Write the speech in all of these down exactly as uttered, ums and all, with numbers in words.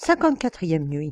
cinquante-quatrième nuit.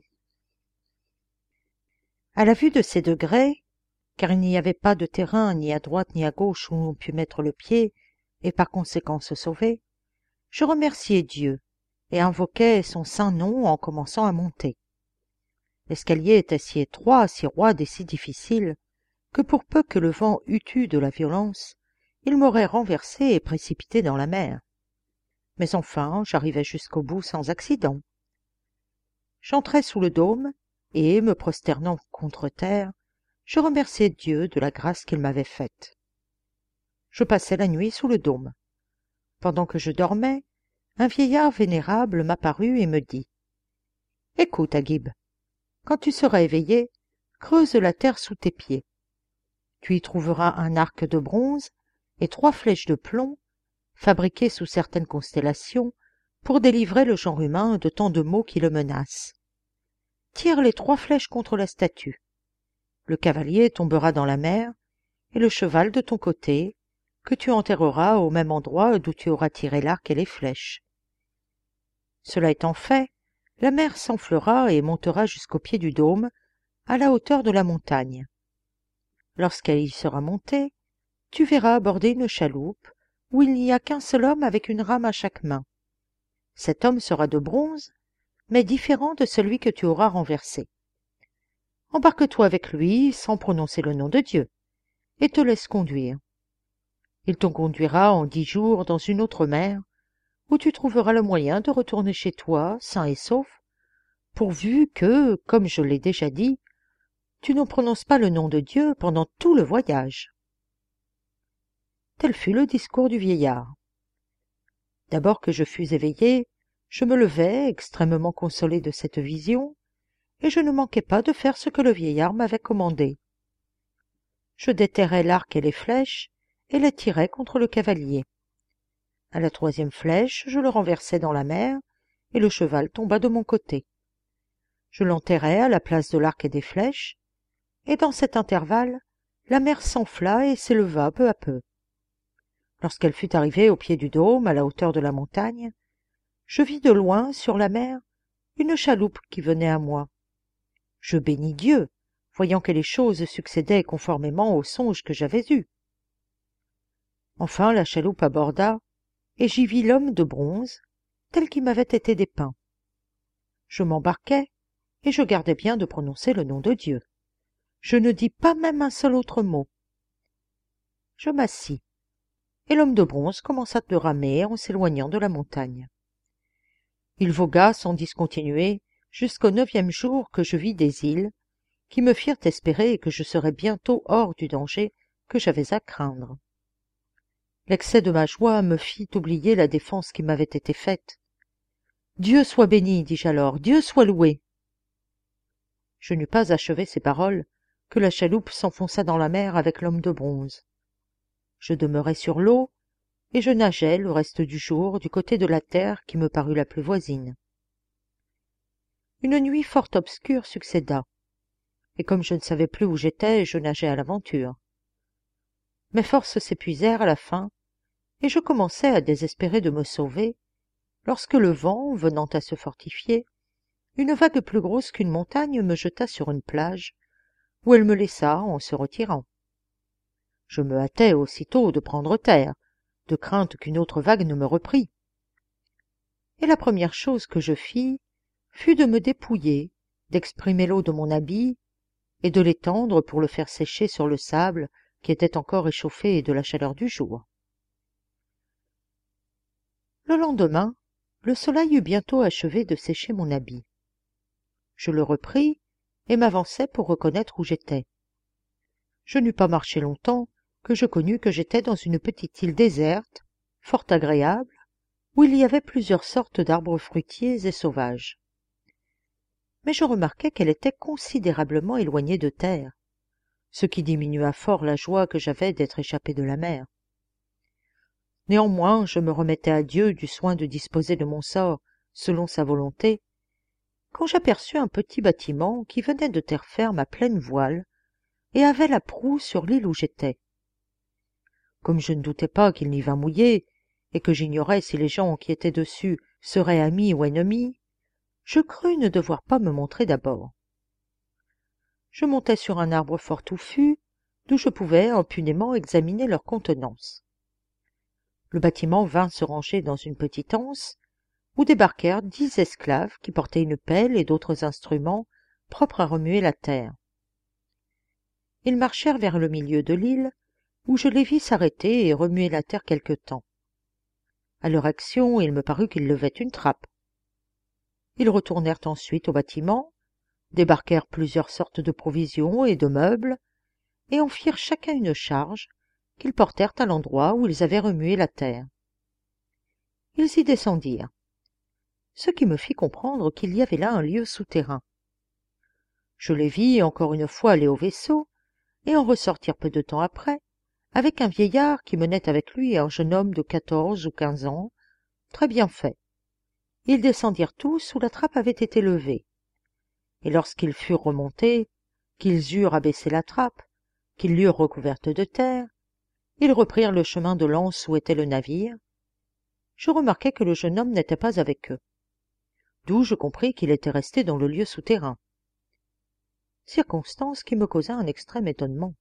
À la vue de ces degrés, car il n'y avait pas de terrain ni à droite ni à gauche où l'on pût mettre le pied et par conséquent se sauver, je remerciai Dieu et invoquai son saint nom en commençant à monter. L'escalier était si étroit, si roide et si difficile que pour peu que le vent eût eu de la violence, il m'aurait renversé et précipité dans la mer. Mais enfin, j'arrivai jusqu'au bout sans accident. J'entrai sous le dôme et, me prosternant contre terre, je remerciai Dieu de la grâce qu'il m'avait faite. Je passai la nuit sous le dôme. Pendant que je dormais, un vieillard vénérable m'apparut et me dit « Écoute, Aghib, quand tu seras éveillé, creuse la terre sous tes pieds. Tu y trouveras un arc de bronze et trois flèches de plomb, fabriquées sous certaines constellations, pour délivrer le genre humain de tant de maux qui le menacent. Tire les trois flèches contre la statue. Le cavalier tombera dans la mer, et le cheval de ton côté, que tu enterreras au même endroit d'où tu auras tiré l'arc et les flèches. Cela étant fait, la mer s'enflera et montera jusqu'au pied du dôme, à la hauteur de la montagne. Lorsqu'elle y sera montée, tu verras aborder une chaloupe, où il n'y a qu'un seul homme avec une rame à chaque main. Cet homme sera de bronze, mais différent de celui que tu auras renversé. Embarque-toi avec lui sans prononcer le nom de Dieu, et te laisse conduire. Il te conduira en dix jours dans une autre mer, où tu trouveras le moyen de retourner chez toi, sain et sauf, pourvu que, comme je l'ai déjà dit, tu n'en prononces pas le nom de Dieu pendant tout le voyage. » Tel fut le discours du vieillard. D'abord que je fus éveillé, je me levai, extrêmement consolé de cette vision, et je ne manquai pas de faire ce que le vieillard m'avait commandé. Je déterrai l'arc et les flèches, et les tirai contre le cavalier. À la troisième flèche, je le renversai dans la mer, et le cheval tomba de mon côté. Je l'enterrai à la place de l'arc et des flèches, et dans cet intervalle, la mer s'enfla et s'éleva peu à peu. Lorsqu'elle fut arrivée au pied du dôme, à la hauteur de la montagne, je vis de loin, sur la mer, une chaloupe qui venait à moi. Je bénis Dieu, voyant que les choses succédaient conformément au songe que j'avais eu. Enfin la chaloupe aborda, et j'y vis l'homme de bronze, tel qu'il m'avait été dépeint. Je m'embarquai, et je gardai bien de prononcer le nom de Dieu. Je ne dis pas même un seul autre mot. Je m'assis, et l'homme de bronze commença de ramer en s'éloignant de la montagne. Il vogua sans discontinuer jusqu'au neuvième jour que je vis des îles, qui me firent espérer que je serais bientôt hors du danger que j'avais à craindre. L'excès de ma joie me fit oublier la défense qui m'avait été faite. « Dieu soit béni, dis-je alors, Dieu soit loué !» Je n'eus pas achevé ces paroles que la chaloupe s'enfonça dans la mer avec l'homme de bronze. Je demeurai sur l'eau, et je nageai le reste du jour du côté de la terre qui me parut la plus voisine. Une nuit fort obscure succéda, et comme je ne savais plus où j'étais, je nageai à l'aventure. Mes forces s'épuisèrent à la fin, et je commençai à désespérer de me sauver, lorsque le vent, venant à se fortifier, une vague plus grosse qu'une montagne me jeta sur une plage, où elle me laissa en se retirant. Je me hâtai aussitôt de prendre terre, de crainte qu'une autre vague ne me reprît. Et la première chose que je fis fut de me dépouiller, d'exprimer l'eau de mon habit, et de l'étendre pour le faire sécher sur le sable qui était encore échauffé de la chaleur du jour. Le lendemain, le soleil eut bientôt achevé de sécher mon habit. Je le repris et m'avançai pour reconnaître où j'étais. Je n'eus pas marché longtemps que je connus que j'étais dans une petite île déserte, fort agréable, où il y avait plusieurs sortes d'arbres fruitiers et sauvages. Mais je remarquai qu'elle était considérablement éloignée de terre, ce qui diminua fort la joie que j'avais d'être échappé de la mer. Néanmoins, je me remettais à Dieu du soin de disposer de mon sort selon sa volonté, quand j'aperçus un petit bâtiment qui venait de terre ferme à pleine voile et avait la proue sur l'île où j'étais. Comme je ne doutais pas qu'il n'y vînt mouiller, et que j'ignorais si les gens qui étaient dessus seraient amis ou ennemis, je crus ne devoir pas me montrer d'abord. Je montai sur un arbre fort touffu, d'où je pouvais impunément examiner leur contenance. Le bâtiment vint se ranger dans une petite anse, où débarquèrent dix esclaves qui portaient une pelle et d'autres instruments propres à remuer la terre. Ils marchèrent vers le milieu de l'île, où je les vis s'arrêter et remuer la terre quelque temps. À leur action, il me parut qu'ils levaient une trappe. Ils retournèrent ensuite au bâtiment, débarquèrent plusieurs sortes de provisions et de meubles, et en firent chacun une charge qu'ils portèrent à l'endroit où ils avaient remué la terre. Ils y descendirent, ce qui me fit comprendre qu'il y avait là un lieu souterrain. Je les vis encore une fois aller au vaisseau, et en ressortir peu de temps après, avec un vieillard qui menait avec lui un jeune homme de quatorze ou quinze ans, très bien fait. Ils descendirent tous où la trappe avait été levée, et lorsqu'ils furent remontés, qu'ils eurent abaissé la trappe, qu'ils l'eurent recouverte de terre, ils reprirent le chemin de l'anse où était le navire. Je remarquai que le jeune homme n'était pas avec eux, d'où je compris qu'il était resté dans le lieu souterrain, circonstance qui me causa un extrême étonnement.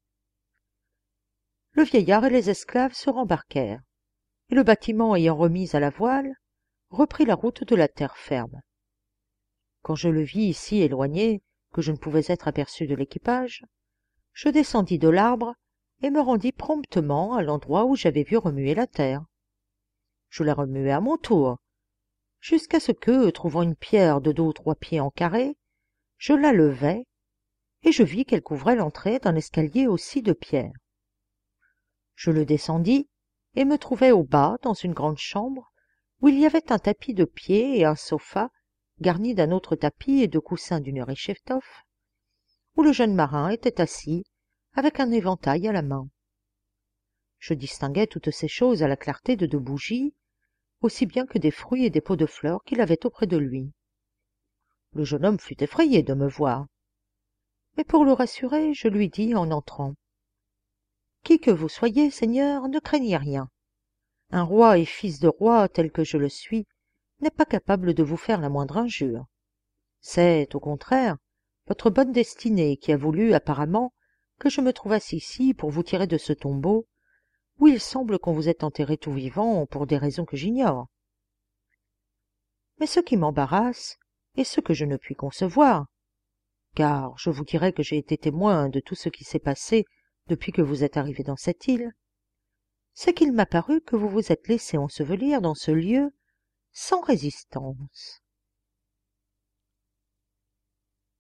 Le vieillard et les esclaves se rembarquèrent, et le bâtiment ayant remis à la voile, reprit la route de la terre ferme. Quand je le vis si éloigné que je ne pouvais être aperçu de l'équipage, je descendis de l'arbre et me rendis promptement à l'endroit où j'avais vu remuer la terre. Je la remuai à mon tour, jusqu'à ce que, trouvant une pierre de deux ou trois pieds en carré, je la levai, et je vis qu'elle couvrait l'entrée d'un escalier aussi de pierre. Je le descendis, et me trouvai au bas, dans une grande chambre, où il y avait un tapis de pied et un sofa, garni d'un autre tapis et de coussins d'une riche étoffe, où le jeune marin était assis, avec un éventail à la main. Je distinguai toutes ces choses à la clarté de deux bougies, aussi bien que des fruits et des pots de fleurs qu'il avait auprès de lui. Le jeune homme fut effrayé de me voir, mais pour le rassurer, je lui dis en entrant: « Qui que vous soyez, Seigneur, ne craignez rien. Un roi et fils de roi tel que je le suis n'est pas capable de vous faire la moindre injure. C'est, au contraire, votre bonne destinée qui a voulu apparemment que je me trouvasse ici pour vous tirer de ce tombeau, où il semble qu'on vous ait enterré tout vivant pour des raisons que j'ignore. Mais ce qui m'embarrasse, et ce que je ne puis concevoir, car je vous dirai que j'ai été témoin de tout ce qui s'est passé depuis que vous êtes arrivé dans cette île, c'est qu'il m'a paru que vous vous êtes laissé ensevelir dans ce lieu sans résistance.